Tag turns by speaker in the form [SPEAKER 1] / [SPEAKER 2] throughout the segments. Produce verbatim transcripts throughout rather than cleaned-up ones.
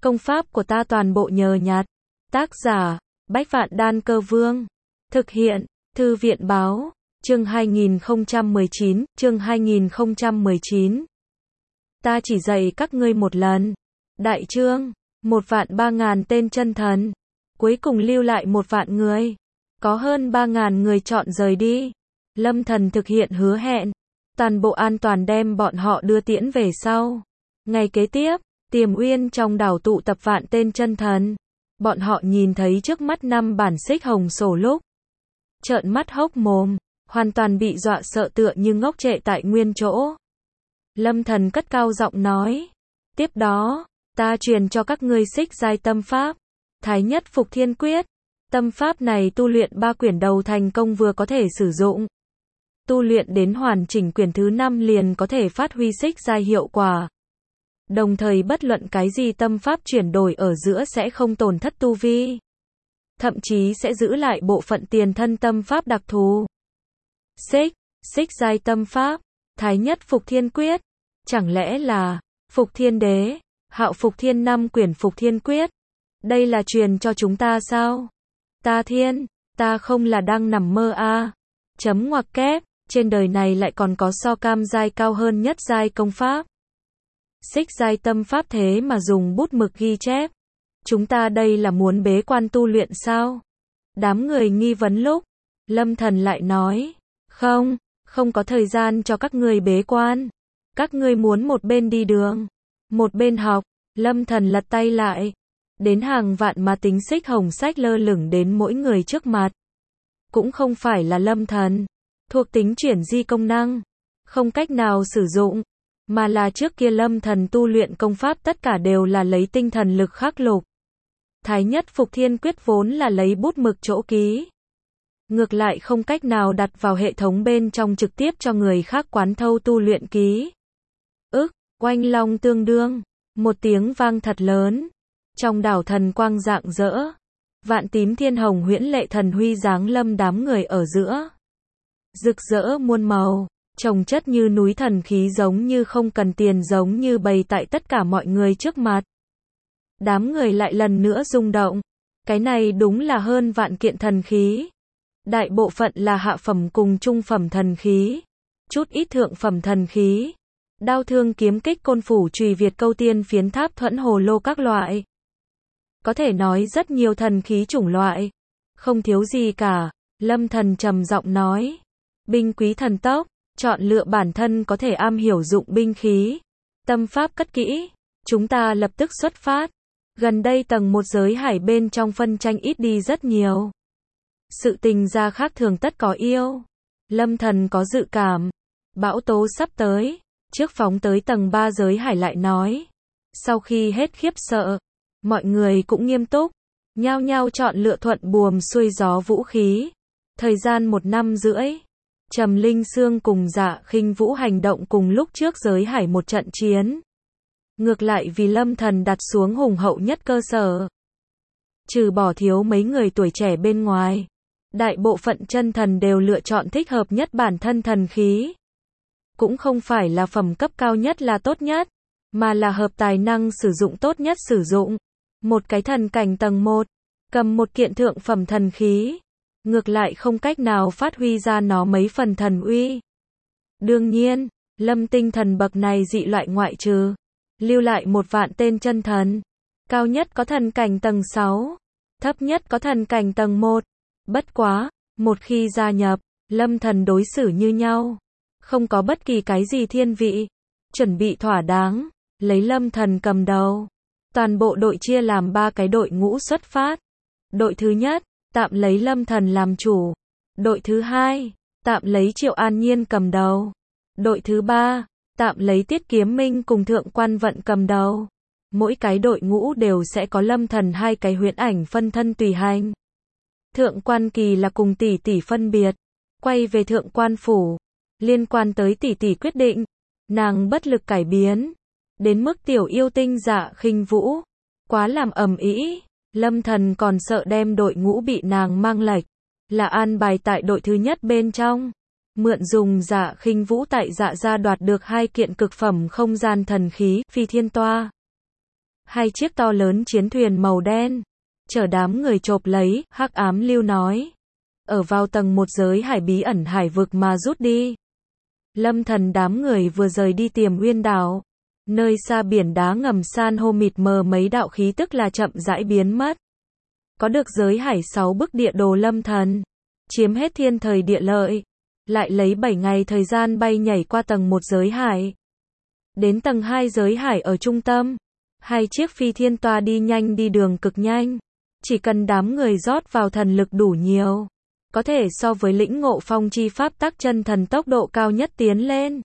[SPEAKER 1] Công pháp của ta toàn bộ nhờ nhặt. Tác giả, Bách Vạn Đan Cơ Vương. Thực hiện, Thư viện Báo. Chương hai nghìn không trăm mười chín, chương hai nghìn không trăm mười chín. Ta chỉ dạy các ngươi một lần. Đại chương, một vạn ba ngàn tên chân thần. Cuối cùng lưu lại một vạn người. Có hơn ba ngàn người chọn rời đi. Lâm Thần thực hiện hứa hẹn. Toàn bộ an toàn đem bọn họ đưa tiễn về sau. Ngày kế tiếp, Tiềm Uyên trong đảo tụ tập vạn tên chân thần. Bọn họ nhìn thấy trước mắt năm bản xích hồng sổ lúc. Trợn mắt hốc mồm, hoàn toàn bị dọa sợ tựa như ngốc trệ tại nguyên chỗ. Lâm Thần cất cao giọng nói. Tiếp đó, ta truyền cho các ngươi xích giai tâm pháp. Thái nhất phục thiên quyết. Tâm pháp này tu luyện ba quyển đầu thành công vừa có thể sử dụng. Tu luyện đến hoàn chỉnh quyển thứ năm liền có thể phát huy xích giai hiệu quả. Đồng thời bất luận cái gì tâm pháp chuyển đổi ở giữa sẽ không tổn thất tu vi. Thậm chí sẽ giữ lại bộ phận tiền thân tâm pháp đặc thù. Xích, xích giai tâm pháp, thái nhất phục thiên quyết. Chẳng lẽ là, phục thiên đế, hạo phục thiên năm quyển phục thiên quyết. Đây là truyền cho chúng ta sao? Ta thiên, ta không là đang nằm mơ à. Chấm ngoặc kép, trên đời này lại còn có so cam giai cao hơn nhất giai công pháp. Xích giai tâm pháp thế mà dùng bút mực ghi chép. Chúng ta đây là muốn bế quan tu luyện sao? Đám người nghi vấn lúc. Lâm Thần lại nói. Không, không có thời gian cho các ngươi bế quan. Các ngươi muốn một bên đi đường, một bên học. Lâm Thần lật tay lại. Đến hàng vạn mà tính xích hồng sách lơ lửng đến mỗi người trước mặt. Cũng không phải là Lâm Thần. Thuộc tính chuyển di công năng. Không cách nào sử dụng. Mà là trước kia Lâm Thần tu luyện công pháp tất cả đều là lấy tinh thần lực khắc lục. Thái nhất phục thiên quyết vốn là lấy bút mực chỗ ký. Ngược lại không cách nào đặt vào hệ thống bên trong trực tiếp cho người khác quán thâu tu luyện ký. Ức, oanh long tương đương. Một tiếng vang thật lớn. Trong đảo thần quang rạng rỡ. Vạn tím thiên hồng huyễn lệ thần huy giáng lâm đám người ở giữa. Rực rỡ muôn màu. Chồng chất như núi thần khí giống như không cần tiền giống như bày tại tất cả mọi người trước mặt. Đám người lại lần nữa rung động. Cái này đúng là hơn vạn kiện thần khí. Đại bộ phận là hạ phẩm cùng trung phẩm thần khí. Chút ít thượng phẩm thần khí. Đao thương kiếm kích côn phủ chùy Việt câu tiên phiến tháp thuẫn hồ lô các loại. Có thể nói rất nhiều thần khí chủng loại. Không thiếu gì cả. Lâm Thần trầm giọng nói. Binh quý thần tốc. Chọn lựa bản thân có thể am hiểu dụng binh khí. Tâm pháp cất kỹ. Chúng ta lập tức xuất phát. Gần đây tầng một giới hải bên trong phân tranh ít đi rất nhiều. Sự tình ra khác thường tất có yêu. Lâm Thần có dự cảm. Bão tố sắp tới. Trước phóng tới tầng ba giới hải lại nói. Sau khi hết khiếp sợ. Mọi người cũng nghiêm túc. Nhao nhao chọn lựa thuận buồm xuôi gió vũ khí. Thời gian một năm rưỡi. Trầm Linh Sương cùng Dạ Khinh Vũ hành động cùng lúc trước giới hải một trận chiến. Ngược lại vì Lâm Thần đặt xuống hùng hậu nhất cơ sở. Trừ bỏ thiếu mấy người tuổi trẻ bên ngoài. Đại bộ phận chân thần đều lựa chọn thích hợp nhất bản thân thần khí. Cũng không phải là phẩm cấp cao nhất là tốt nhất. Mà là hợp tài năng sử dụng tốt nhất sử dụng. Một cái thần cảnh tầng một. Cầm một kiện thượng phẩm thần khí. Ngược lại không cách nào phát huy ra nó mấy phần thần uy. Đương nhiên, Lâm tinh thần bậc này dị loại ngoại trừ. Lưu lại một vạn tên chân thần. Cao nhất có thần cảnh tầng sáu. Thấp nhất có thần cảnh tầng một. Bất quá, một khi gia nhập, Lâm Thần đối xử như nhau. Không có bất kỳ cái gì thiên vị. Chuẩn bị thỏa đáng. Lấy Lâm Thần cầm đầu. Toàn bộ đội chia làm ba cái đội ngũ xuất phát. Đội thứ nhất. Tạm lấy Lâm Thần làm chủ. Đội thứ hai, tạm lấy Triệu An Nhiên cầm đầu. Đội thứ ba, tạm lấy Tiết Kiếm Minh cùng Thượng Quan Vận cầm đầu. Mỗi cái đội ngũ đều sẽ có Lâm Thần hai cái huyễn ảnh phân thân tùy hành. Thượng Quan Kỳ là cùng tỷ tỷ phân biệt. Quay về Thượng Quan Phủ. Liên quan tới tỷ tỷ quyết định. Nàng bất lực cải biến. Đến mức tiểu yêu tinh Dạ Khinh Vũ. Quá làm ầm ĩ. Lâm Thần còn sợ đem đội ngũ bị nàng mang lệch, là an bài tại đội thứ nhất bên trong. Mượn dùng Dạ Khinh Vũ tại Dạ gia đoạt được hai kiện cực phẩm không gian thần khí, Phi Thiên Toa. Hai chiếc to lớn chiến thuyền màu đen, chở đám người chộp lấy, Hắc Ám Lưu nói. Ở vào tầng một giới hải bí ẩn hải vực mà rút đi. Lâm Thần đám người vừa rời đi Tiềm Uyên đảo. Nơi xa biển đá ngầm san hô mịt mờ mấy đạo khí tức là chậm rãi biến mất. Có được giới hải sáu bức địa đồ Lâm Thần. Chiếm hết thiên thời địa lợi. Lại lấy bảy ngày thời gian bay nhảy qua tầng một giới hải. Đến tầng hai giới hải ở trung tâm. Hai chiếc phi thiên toa đi nhanh đi đường cực nhanh. Chỉ cần đám người rót vào thần lực đủ nhiều. Có thể so với lĩnh ngộ phong chi pháp tắc chân thần tốc độ cao nhất tiến lên.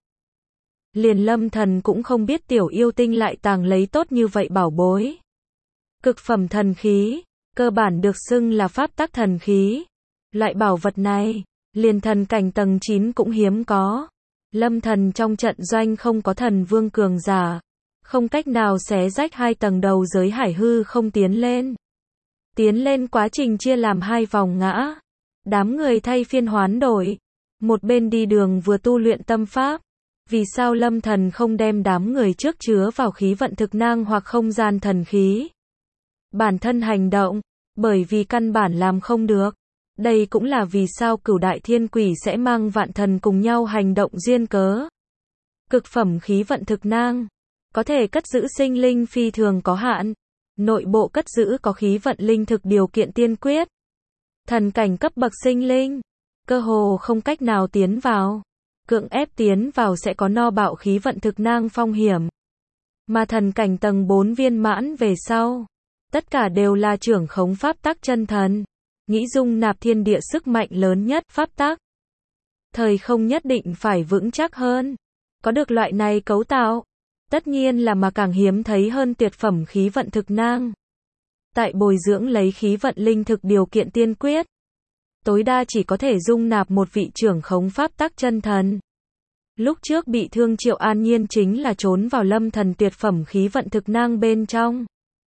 [SPEAKER 1] Liền Lâm Thần cũng không biết tiểu yêu tinh lại tàng lấy tốt như vậy bảo bối. Cực phẩm thần khí, cơ bản được xưng là pháp tắc thần khí. Loại bảo vật này, liền thần cảnh tầng chín cũng hiếm có. Lâm Thần trong trận doanh không có thần vương cường giả. Không cách nào xé rách hai tầng đầu giới hải hư không tiến lên. Tiến lên quá trình chia làm hai vòng ngã. Đám người thay phiên hoán đổi. Một bên đi đường vừa tu luyện tâm pháp. Vì sao Lâm Thần không đem đám người trước chứa vào khí vận thực năng hoặc không gian thần khí? Bản thân hành động, bởi vì căn bản làm không được. Đây cũng là vì sao Cửu Đại Thiên Quỷ sẽ mang vạn thần cùng nhau hành động duyên cớ. Cực phẩm khí vận thực năng, có thể cất giữ sinh linh phi thường có hạn. Nội bộ cất giữ có khí vận linh thực điều kiện tiên quyết. Thần cảnh cấp bậc sinh linh, cơ hồ không cách nào tiến vào. Cưỡng ép tiến vào sẽ có no bạo khí vận thực năng phong hiểm. Mà thần cảnh tầng bốn viên mãn về sau, tất cả đều là trưởng khống pháp tắc chân thần, nghĩ dung nạp thiên địa sức mạnh lớn nhất pháp tắc. Thời không nhất định phải vững chắc hơn. Có được loại này cấu tạo, tất nhiên là mà càng hiếm thấy hơn tuyệt phẩm khí vận thực năng. Tại bồi dưỡng lấy khí vận linh thực điều kiện tiên quyết. Tối đa chỉ có thể dung nạp một vị trưởng khống pháp tắc chân thần. Lúc trước bị thương Triệu An Nhiên chính là trốn vào Lâm Thần tuyệt phẩm khí vận thực năng bên trong.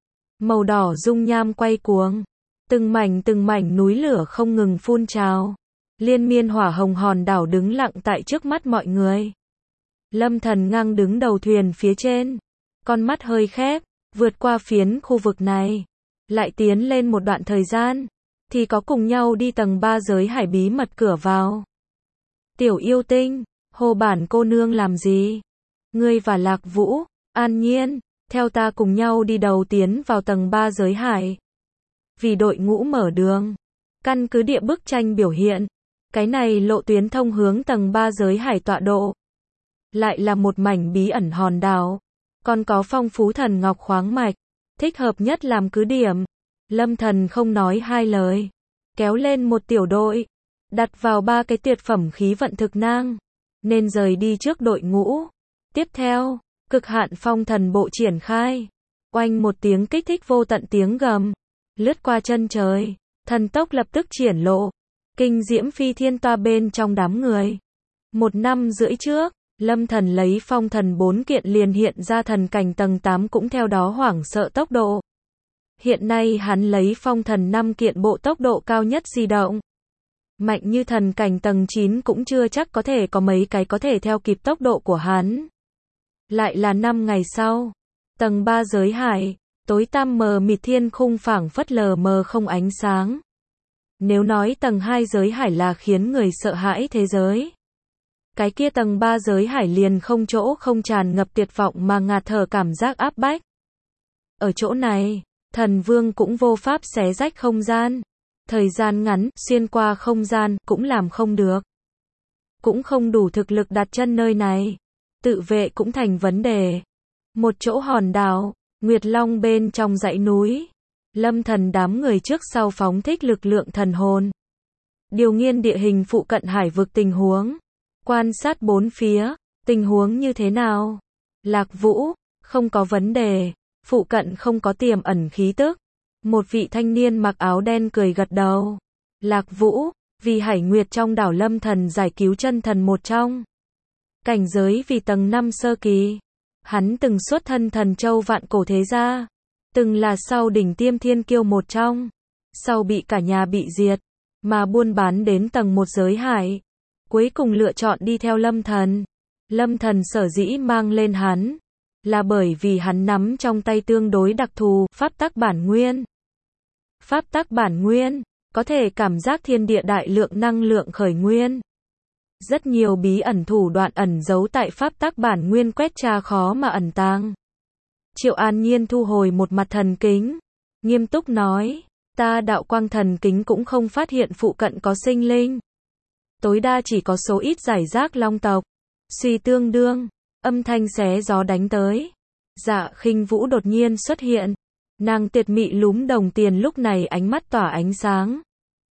[SPEAKER 1] Màu đỏ dung nham quay cuồng. Từng mảnh từng mảnh núi lửa không ngừng phun trào. Liên miên hỏa hồng hòn đảo đứng lặng tại trước mắt mọi người. Lâm Thần ngang đứng đầu thuyền phía trên. Con mắt hơi khép, vượt qua phiến khu vực này. Lại tiến lên một đoạn thời gian. Thì có cùng nhau đi tầng ba giới hải bí mật cửa vào. Tiểu yêu tinh, hồ bản cô nương làm gì? Ngươi và Lạc Vũ, An Nhiên, theo ta cùng nhau đi đầu tiến vào tầng ba giới hải. Vì đội ngũ mở đường, căn cứ địa bức tranh biểu hiện, cái này lộ tuyến thông hướng tầng ba giới hải tọa độ. Lại là một mảnh bí ẩn hòn đảo, còn có phong phú thần ngọc khoáng mạch, thích hợp nhất làm cứ điểm. Lâm Thần không nói hai lời, kéo lên một tiểu đội, đặt vào ba cái tuyệt phẩm khí vận thực năng, nên rời đi trước đội ngũ. Tiếp theo, cực hạn phong thần bộ triển khai, oanh một tiếng kích thích vô tận tiếng gầm, lướt qua chân trời, thần tốc lập tức triển lộ, kinh diễm phi thiên toa bên trong đám người. Một năm rưỡi trước, Lâm Thần lấy phong thần bốn kiện liền hiện ra thần cảnh tầng tám cũng theo đó hoảng sợ tốc độ. Hiện nay hắn lấy phong thần năm kiện bộ tốc độ cao nhất di động. Mạnh như thần cảnh tầng chín cũng chưa chắc có thể có mấy cái có thể theo kịp tốc độ của hắn. Lại là năm ngày sau, tầng ba giới hải, tối tăm mờ mịt thiên khung phảng phất lờ mờ không ánh sáng. Nếu nói tầng hai giới hải là khiến người sợ hãi thế giới, cái kia tầng ba giới hải liền không chỗ không tràn ngập tuyệt vọng mà ngạt thở cảm giác áp bách. Ở chỗ này, thần vương cũng vô pháp xé rách không gian. Thời gian ngắn, xuyên qua không gian, cũng làm không được. Cũng không đủ thực lực đặt chân nơi này. Tự vệ cũng thành vấn đề. Một chỗ hòn đảo, Nguyệt Long bên trong dãy núi. Lâm Thần đám người trước sau phóng thích lực lượng thần hồn. Điều nghiên địa hình phụ cận hải vực tình huống. Quan sát bốn phía, tình huống như thế nào? Lạc Vũ, không có vấn đề. Phụ cận không có tiềm ẩn khí tức. Một vị thanh niên mặc áo đen cười gật đầu. Lạc Vũ, vì Hải Nguyệt trong đảo Lâm Thần giải cứu chân thần một trong. Cảnh giới vì tầng năm sơ kỳ. Hắn từng xuất thân thần châu vạn cổ thế gia. Từng là sau đỉnh tiêm thiên kiêu một trong. Sau bị cả nhà bị diệt. Mà buôn bán đến tầng một giới hải. Cuối cùng lựa chọn đi theo Lâm Thần. Lâm Thần sở dĩ mang lên hắn. là bởi vì hắn nắm trong tay tương đối đặc thù, pháp tắc bản nguyên. Pháp tắc bản nguyên, có thể cảm giác thiên địa đại lượng năng lượng khởi nguyên. Rất nhiều bí ẩn thủ đoạn ẩn giấu tại pháp tắc bản nguyên quét tra khó mà ẩn tàng. Triệu An Nhiên thu hồi một mặt thần kính, nghiêm túc nói, ta đạo quang thần kính cũng không phát hiện phụ cận có sinh linh. Tối đa chỉ có số ít giải rác long tộc. Suy tương đương, âm thanh xé gió đánh tới. Dạ Khinh Vũ đột nhiên xuất hiện. Nàng tuyệt mị lúm đồng tiền lúc này ánh mắt tỏa ánh sáng.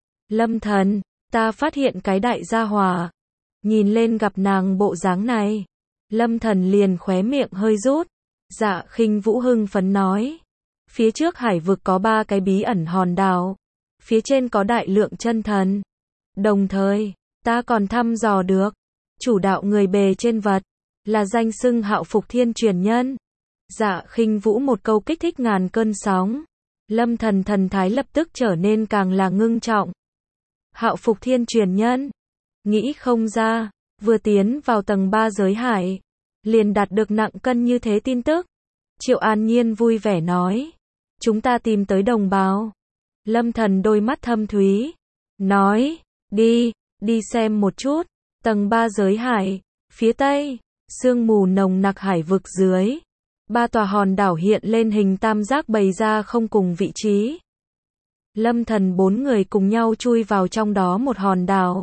[SPEAKER 1] Lâm Thần, ta phát hiện cái đại gia hỏa. Nhìn lên gặp nàng bộ dáng này, Lâm Thần liền khóe miệng hơi rút. Dạ Khinh Vũ hưng phấn nói, phía trước hải vực có ba cái bí ẩn hòn đảo, phía trên có đại lượng chân thần. Đồng thời, ta còn thăm dò được, chủ đạo người bề trên vật, là danh xưng Hạo Phục Thiên truyền nhân. Dạ Khinh Vũ một câu kích thích ngàn cơn sóng. Lâm Thần thần thái lập tức trở nên càng là ngưng trọng. Hạo Phục Thiên truyền nhân, nghĩ không ra, vừa tiến vào tầng ba giới hải, liền đạt được nặng cân như thế tin tức. Triệu An Nhiên vui vẻ nói, chúng ta tìm tới đồng bào. Lâm Thần đôi mắt thâm thúy, nói, đi, đi xem một chút. Tầng ba giới hải, phía tây, sương mù nồng nặc hải vực dưới. Ba tòa hòn đảo hiện lên hình tam giác bày ra không cùng vị trí. Lâm Thần bốn người cùng nhau chui vào trong đó một hòn đảo.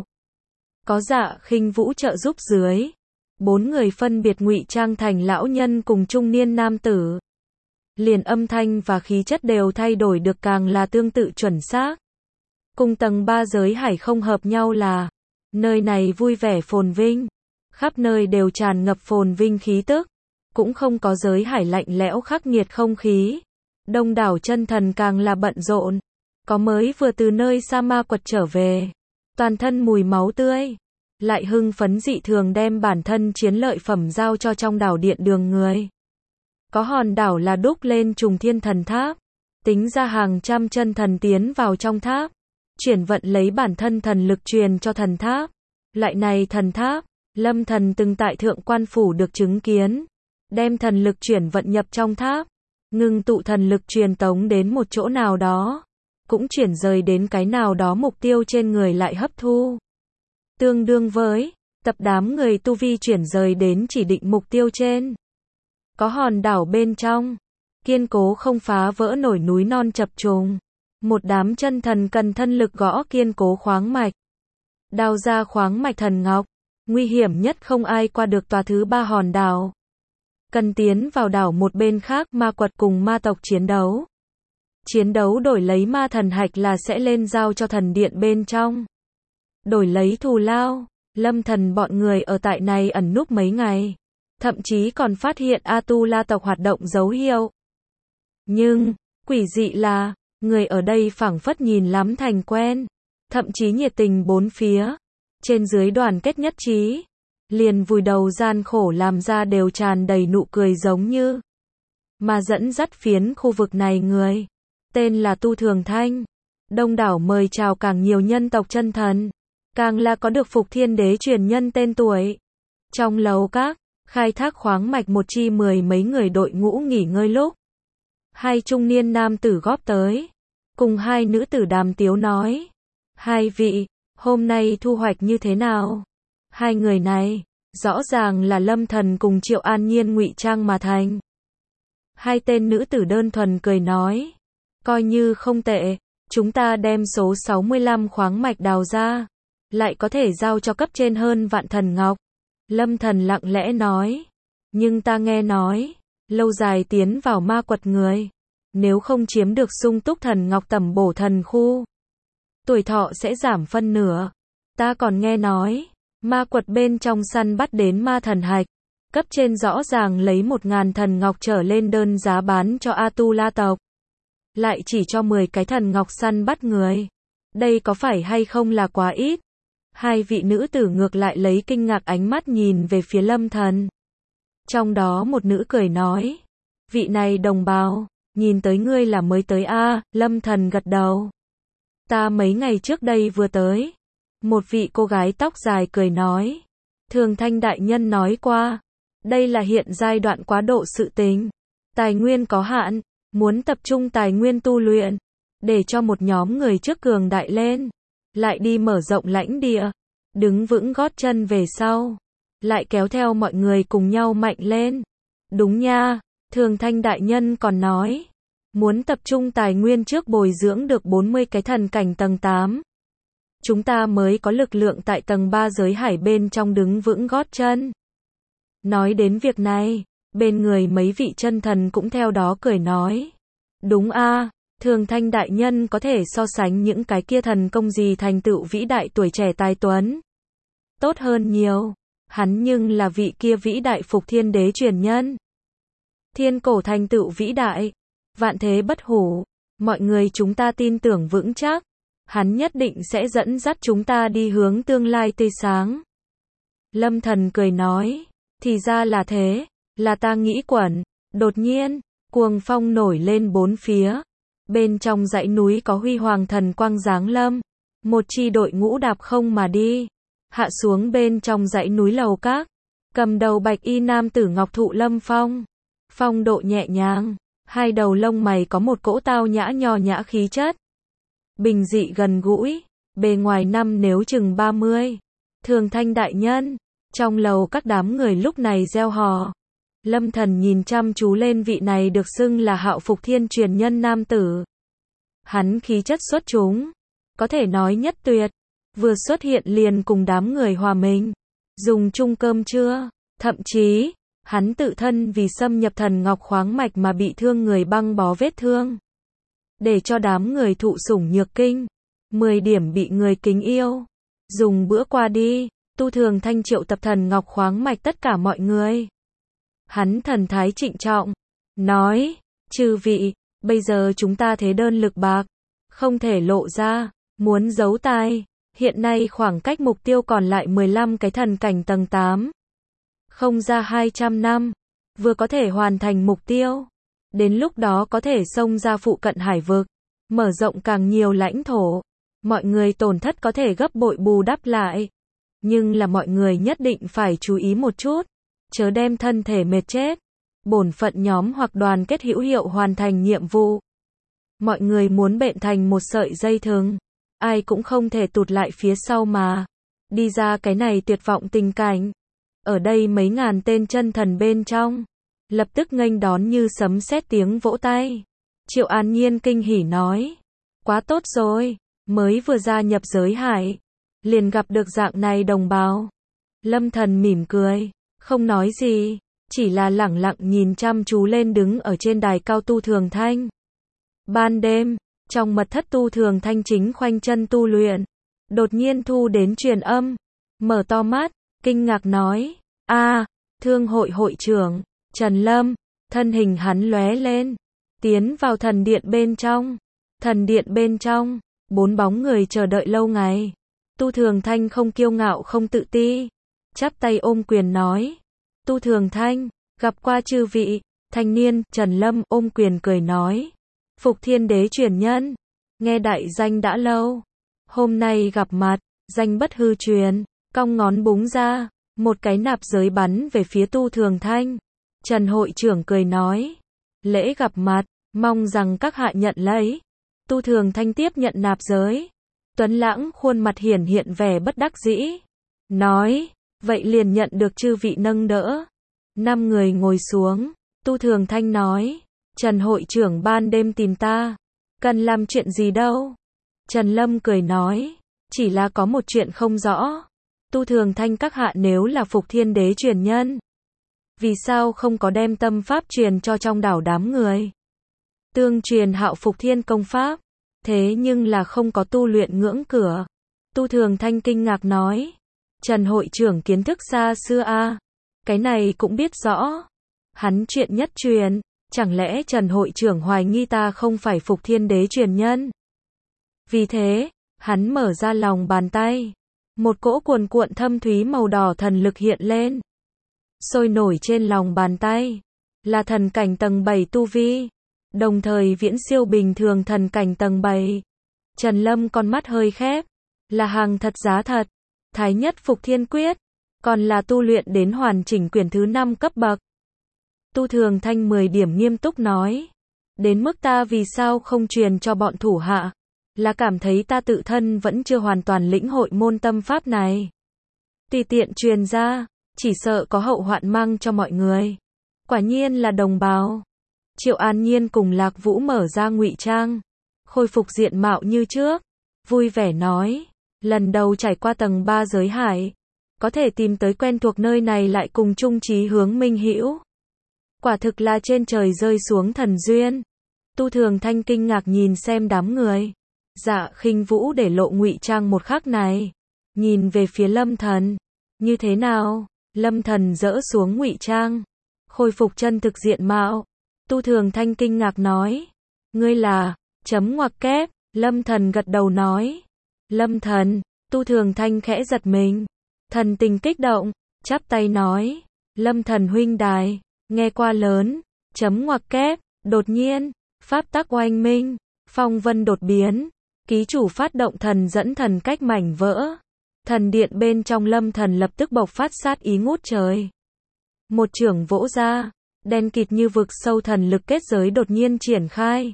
[SPEAKER 1] Có Dạ Khinh Vũ trợ giúp dưới. Bốn người phân biệt ngụy trang thành lão nhân cùng trung niên nam tử. Liền âm thanh và khí chất đều thay đổi được càng là tương tự chuẩn xác. Cùng tầng ba giới hải không hợp nhau là, nơi này vui vẻ phồn vinh. Khắp nơi đều tràn ngập phồn vinh khí tức. Cũng không có giới hải lạnh lẽo khắc nghiệt không khí. Đông đảo chân thần càng là bận rộn. Có mới vừa từ nơi sa ma quật trở về. Toàn thân mùi máu tươi. Lại hưng phấn dị thường đem bản thân chiến lợi phẩm giao cho trong đảo điện đường người. Có hòn đảo là đúc lên trùng thiên thần tháp. Tính ra hàng trăm chân thần tiến vào trong tháp. Chuyển vận lấy bản thân thần lực truyền cho thần tháp. Loại này thần tháp, Lâm Thần từng tại thượng quan phủ được chứng kiến. Đem thần lực chuyển vận nhập trong tháp. Ngưng tụ thần lực truyền tống đến một chỗ nào đó. Cũng chuyển rời đến cái nào đó mục tiêu trên người lại hấp thu. Tương đương với, tập đám người tu vi chuyển rời đến chỉ định mục tiêu trên. Có hòn đảo bên trong, kiên cố không phá vỡ nổi núi non chập trùng. Một đám chân thần cần thân lực gõ kiên cố khoáng mạch. Đào ra khoáng mạch thần ngọc, nguy hiểm nhất không ai qua được tòa thứ ba hòn đảo. Cần tiến vào đảo một bên khác ma quật cùng ma tộc chiến đấu. Chiến đấu đổi lấy ma thần hạch là sẽ lên giao cho thần điện bên trong. Đổi lấy thù lao, Lâm Thần bọn người ở tại này ẩn núp mấy ngày. Thậm chí còn phát hiện A-tu-la tộc hoạt động dấu hiệu. Nhưng, quỷ dị là, người ở đây phảng phất nhìn lắm thành quen. Thậm chí nhiệt tình bốn phía. Trên dưới đoàn kết nhất trí. Liền vùi đầu gian khổ làm ra đều tràn đầy nụ cười giống như. Mà dẫn dắt phiến khu vực này người. Tên là Tu Thường Thanh. Đông đảo mời chào càng nhiều nhân tộc chân thần. Càng là có được Phục Thiên Đế truyền nhân tên tuổi. Trong lầu các, khai thác khoáng mạch một chi mười mấy người đội ngũ nghỉ ngơi lúc. Hai trung niên nam tử góp tới. Cùng hai nữ tử đàm tiếu nói. Hai vị, hôm nay thu hoạch như thế nào? Hai người này, rõ ràng là Lâm Thần cùng Triệu An Nhiên ngụy trang mà thành. Hai tên nữ tử đơn thuần cười nói. Coi như không tệ, chúng ta đem số sáu mươi lăm khoáng mạch đào ra. Lại có thể giao cho cấp trên hơn vạn thần ngọc. Lâm Thần lặng lẽ nói. Nhưng ta nghe nói, lâu dài tiến vào ma quật người. Nếu không chiếm được sung túc thần ngọc tẩm bổ thần khu. Tuổi thọ sẽ giảm phân nửa. Ta còn nghe nói, ma quật bên trong săn bắt đến ma thần hạch. Cấp trên rõ ràng lấy một ngàn thần ngọc trở lên đơn giá bán cho A-tu-la tộc. Lại chỉ cho mười cái thần ngọc săn bắt người. Đây có phải hay không là quá ít? Hai vị nữ tử ngược lại lấy kinh ngạc ánh mắt nhìn về phía Lâm Thần. Trong đó một nữ cười nói. Vị này đồng bào, nhìn tới ngươi là mới tới a à, Lâm Thần gật đầu. Ta mấy ngày trước đây vừa tới. Một vị cô gái tóc dài cười nói. Thường Thanh đại nhân nói qua. Đây là hiện giai đoạn quá độ sự tình. Tài nguyên có hạn, muốn tập trung tài nguyên tu luyện, để cho một nhóm người trước cường đại lên, lại đi mở rộng lãnh địa, đứng vững gót chân về sau, lại kéo theo mọi người cùng nhau mạnh lên. Đúng nha, Thường Thanh đại nhân còn nói, muốn tập trung tài nguyên trước bồi dưỡng được bốn mươi cái thần cảnh tầng tám. Chúng ta mới có lực lượng tại tầng ba giới hải bên trong đứng vững gót chân. Nói đến việc này, bên người mấy vị chân thần cũng theo đó cười nói. Đúng a, Thường Thanh đại nhân có thể so sánh những cái kia thần công gì thành tựu vĩ đại tuổi trẻ tài tuấn. Tốt hơn nhiều, hắn nhưng là vị kia vĩ đại Phục Thiên Đế truyền nhân. Thiên cổ thành tựu vĩ đại, vạn thế bất hủ, mọi người chúng ta tin tưởng vững chắc, hắn nhất định sẽ dẫn dắt chúng ta đi hướng tương lai tươi sáng. Lâm Thần cười nói, thì ra là thế, là ta nghĩ quẩn. Đột nhiên, cuồng phong nổi lên bốn phía. Bên trong dãy núi có huy hoàng thần quang giáng lâm, một chi đội ngũ đạp không mà đi, hạ xuống bên trong dãy núi lầu các. Cầm đầu bạch y nam tử ngọc thụ lâm phong, phong độ nhẹ nhàng, hai đầu lông mày có một cỗ tao nhã nho nhã khí chất. Bình dị gần gũi, bề ngoài năm nếu chừng ba mươi. Thường Thanh đại nhân, trong lầu các đám người lúc này reo hò. Lâm Thần nhìn chăm chú lên vị này được xưng là Hạo Phục Thiên truyền nhân nam tử. Hắn khí chất xuất chúng, có thể nói nhất tuyệt, vừa xuất hiện liền cùng đám người hòa mình, dùng chung cơm trưa, thậm chí, hắn tự thân vì xâm nhập thần ngọc khoáng mạch mà bị thương người băng bó vết thương. Để cho đám người thụ sủng nhược kinh, mười điểm bị người kính yêu. Dùng bữa qua đi, Tu Thường Thanh triệu tập thần ngọc khoáng mạch tất cả mọi người. Hắn thần thái trịnh trọng, nói, chư vị, bây giờ chúng ta thế đơn lực bạc, không thể lộ ra, muốn giấu tai, hiện nay khoảng cách mục tiêu còn lại mười lăm cái thần cảnh tầng tám. Không ra hai trăm năm, vừa có thể hoàn thành mục tiêu. Đến lúc đó có thể xông ra phụ cận hải vực, mở rộng càng nhiều lãnh thổ, mọi người tổn thất có thể gấp bội bù đắp lại. Nhưng là mọi người nhất định phải chú ý một chút, chớ đem thân thể mệt chết. Bổn phận nhóm hoặc đoàn kết hữu hiệu hoàn thành nhiệm vụ. Mọi người muốn bện thành một sợi dây thừng, ai cũng không thể tụt lại phía sau mà. Đi ra cái này tuyệt vọng tình cảnh. Ở đây mấy ngàn tên chân thần bên trong, lập tức nghênh đón như sấm sét tiếng vỗ tay. Triệu An Nhiên kinh hỉ nói, quá tốt rồi, mới vừa gia nhập giới hải, liền gặp được dạng này đồng bào. Lâm Thần mỉm cười, không nói gì, chỉ là lẳng lặng nhìn chăm chú lên đứng ở trên đài cao Tu Thường Thanh. Ban đêm, trong mật thất Tu Thường Thanh chính khoanh chân tu luyện, đột nhiên thu đến truyền âm, mở to mắt, kinh ngạc nói, a, Thương hội hội trưởng, Trần Lâm. Thân hình hắn lóe lên, tiến vào thần điện bên trong. Thần điện bên trong, bốn bóng người chờ đợi lâu ngày. Tu Thường Thanh không kiêu ngạo không tự ti, chắp tay ôm quyền nói, Tu Thường Thanh, gặp qua chư vị. Thanh niên, Trần Lâm, ôm quyền cười nói, Phục Thiên Đế truyền nhân, nghe đại danh đã lâu, hôm nay gặp mặt, danh bất hư truyền. Cong ngón búng ra, một cái nạp giới bắn về phía Tu Thường Thanh. Trần hội trưởng cười nói, lễ gặp mặt, mong rằng các hạ nhận lấy. Tu Thường Thanh tiếp nhận nạp giới. Tuấn lãng khuôn mặt hiển hiện vẻ bất đắc dĩ, nói, vậy liền nhận được chư vị nâng đỡ. Năm người ngồi xuống, Tu Thường Thanh nói, Trần hội trưởng ban đêm tìm ta, cần làm chuyện gì đâu. Trần Lâm cười nói, chỉ là có một chuyện không rõ. Tu Thường Thanh các hạ nếu là Phục Thiên Đế truyền nhân, vì sao không có đem tâm pháp truyền cho trong đảo đám người? Tương truyền Hạo Phục Thiên công pháp, thế nhưng là không có tu luyện ngưỡng cửa. Tu Thường Thanh kinh ngạc nói, Trần hội trưởng kiến thức xa xưa a, cái này cũng biết rõ. Hắn chuyện nhất truyền, chẳng lẽ Trần hội trưởng hoài nghi ta không phải Phục Thiên Đế truyền nhân? Vì thế, hắn mở ra lòng bàn tay, một cỗ cuồn cuộn thâm thúy màu đỏ thần lực hiện lên, sôi nổi trên lòng bàn tay, là thần cảnh tầng bảy tu vi, đồng thời viễn siêu bình thường thần cảnh tầng bảy. Trần Lâm con mắt hơi khép, là hàng thật giá thật, Thái Nhất Phục Thiên Quyết, còn là tu luyện đến hoàn chỉnh quyển thứ năm cấp bậc. Tu Thường Thanh mười điểm nghiêm túc nói. Đến mức ta vì sao không truyền cho bọn thủ hạ, là cảm thấy ta tự thân vẫn chưa hoàn toàn lĩnh hội môn tâm pháp này. Tùy tiện truyền ra, chỉ sợ có hậu hoạn mang cho mọi người. Quả nhiên là đồng bào. Triệu An Nhiên cùng Lạc Vũ mở ra ngụy trang, khôi phục diện mạo như trước, vui vẻ nói, lần đầu trải qua tầng ba giới hải, có thể tìm tới quen thuộc nơi này lại cùng chung chí hướng minh hữu. Quả thực là trên trời rơi xuống thần duyên. Tu Thường Thanh kinh ngạc nhìn xem đám người. Dạ Khinh Vũ để lộ ngụy trang một khắc này, nhìn về phía Lâm Thần, như thế nào? Lâm Thần dỡ xuống ngụy trang, khôi phục chân thực diện mạo. Tu Thường Thanh kinh ngạc nói, ngươi là, chấm ngoặc kép, Lâm Thần gật đầu nói, Lâm Thần, Tu Thường Thanh khẽ giật mình, thần tình kích động, chắp tay nói, Lâm Thần huynh đài, nghe qua lớn, chấm ngoặc kép, đột nhiên, pháp tắc oanh minh, phong vân đột biến, ký chủ phát động thần dẫn thần cách mảnh vỡ. Thần điện bên trong Lâm Thần lập tức bộc phát sát ý ngút trời. Một chưởng vỗ ra, đen kịt như vực sâu thần lực kết giới đột nhiên triển khai.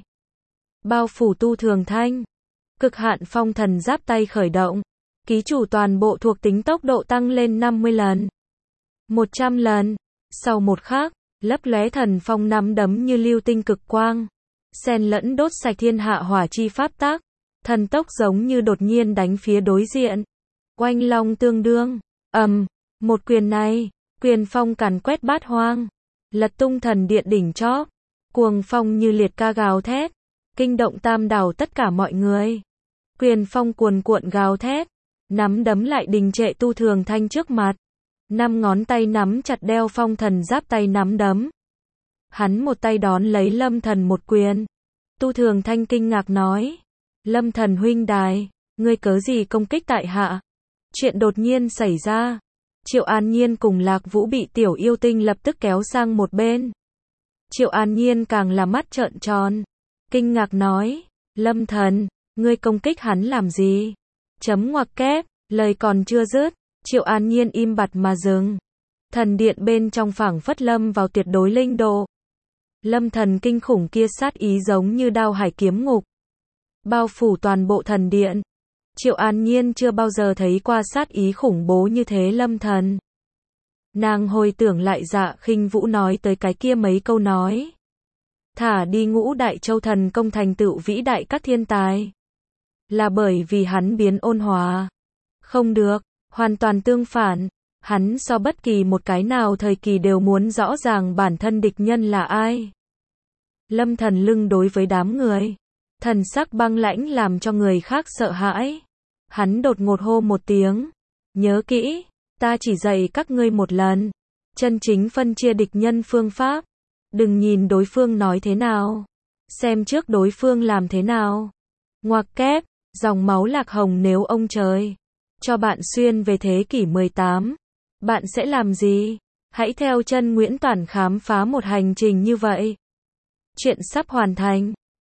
[SPEAKER 1] Bao phủ Tu Thường Thanh. Cực hạn phong thần giáp tay khởi động. Ký chủ toàn bộ thuộc tính tốc độ tăng lên năm mươi lần. một trăm lần. Sau một khắc, lấp lóe thần phong nắm đấm như lưu tinh cực quang. Xen lẫn đốt sạch thiên hạ hỏa chi pháp tắc. Thần tốc giống như đột nhiên đánh phía đối diện. Oanh long tương đương, ầm, um, một quyền này, quyền phong càn quét bát hoang, lật tung thần điện đỉnh chóp, cuồng phong như liệt ca gào thét, kinh động tam đảo tất cả mọi người. Quyền phong cuồn cuộn gào thét, nắm đấm lại đình trệ Tu Thường Thanh trước mặt, năm ngón tay nắm chặt đeo phong thần giáp tay nắm đấm. Hắn một tay đón lấy Lâm Thần một quyền. Tu Thường Thanh kinh ngạc nói, Lâm Thần huynh đài, ngươi cớ gì công kích tại hạ? Chuyện đột nhiên xảy ra. Triệu An Nhiên cùng Lạc Vũ bị tiểu yêu tinh lập tức kéo sang một bên. Triệu An Nhiên càng là mắt trợn tròn, kinh ngạc nói, Lâm Thần, ngươi công kích hắn làm gì? Chấm ngoặc kép, lời còn chưa dứt, Triệu An Nhiên im bặt mà dừng. Thần điện bên trong phảng phất lâm vào tuyệt đối linh độ. Lâm Thần kinh khủng kia sát ý giống như đao hải kiếm ngục, bao phủ toàn bộ thần điện. Triệu An Nhiên chưa bao giờ thấy qua sát ý khủng bố như thế Lâm Thần. Nàng hồi tưởng lại Dạ Khinh Vũ nói tới cái kia mấy câu nói. Thả đi Ngũ Đại Châu thần công thành tựu vĩ đại các thiên tài. Là bởi vì hắn biến ôn hòa. Không được, hoàn toàn tương phản. Hắn so bất kỳ một cái nào thời kỳ đều muốn rõ ràng bản thân địch nhân là ai. Lâm Thần lưng đối với đám người. Thần sắc băng lãnh làm cho người khác sợ hãi. Hắn đột ngột hô một tiếng. Nhớ kỹ, ta chỉ dạy các ngươi một lần. Chân chính phân chia địch nhân phương pháp. Đừng nhìn đối phương nói thế nào. Xem trước đối phương làm thế nào. Ngoặc kép, dòng máu Lạc Hồng nếu ông trời cho bạn xuyên về thế kỷ mười tám. Bạn sẽ làm gì? Hãy theo chân Nguyễn Toản khám phá một hành trình như vậy. Chuyện sắp hoàn thành.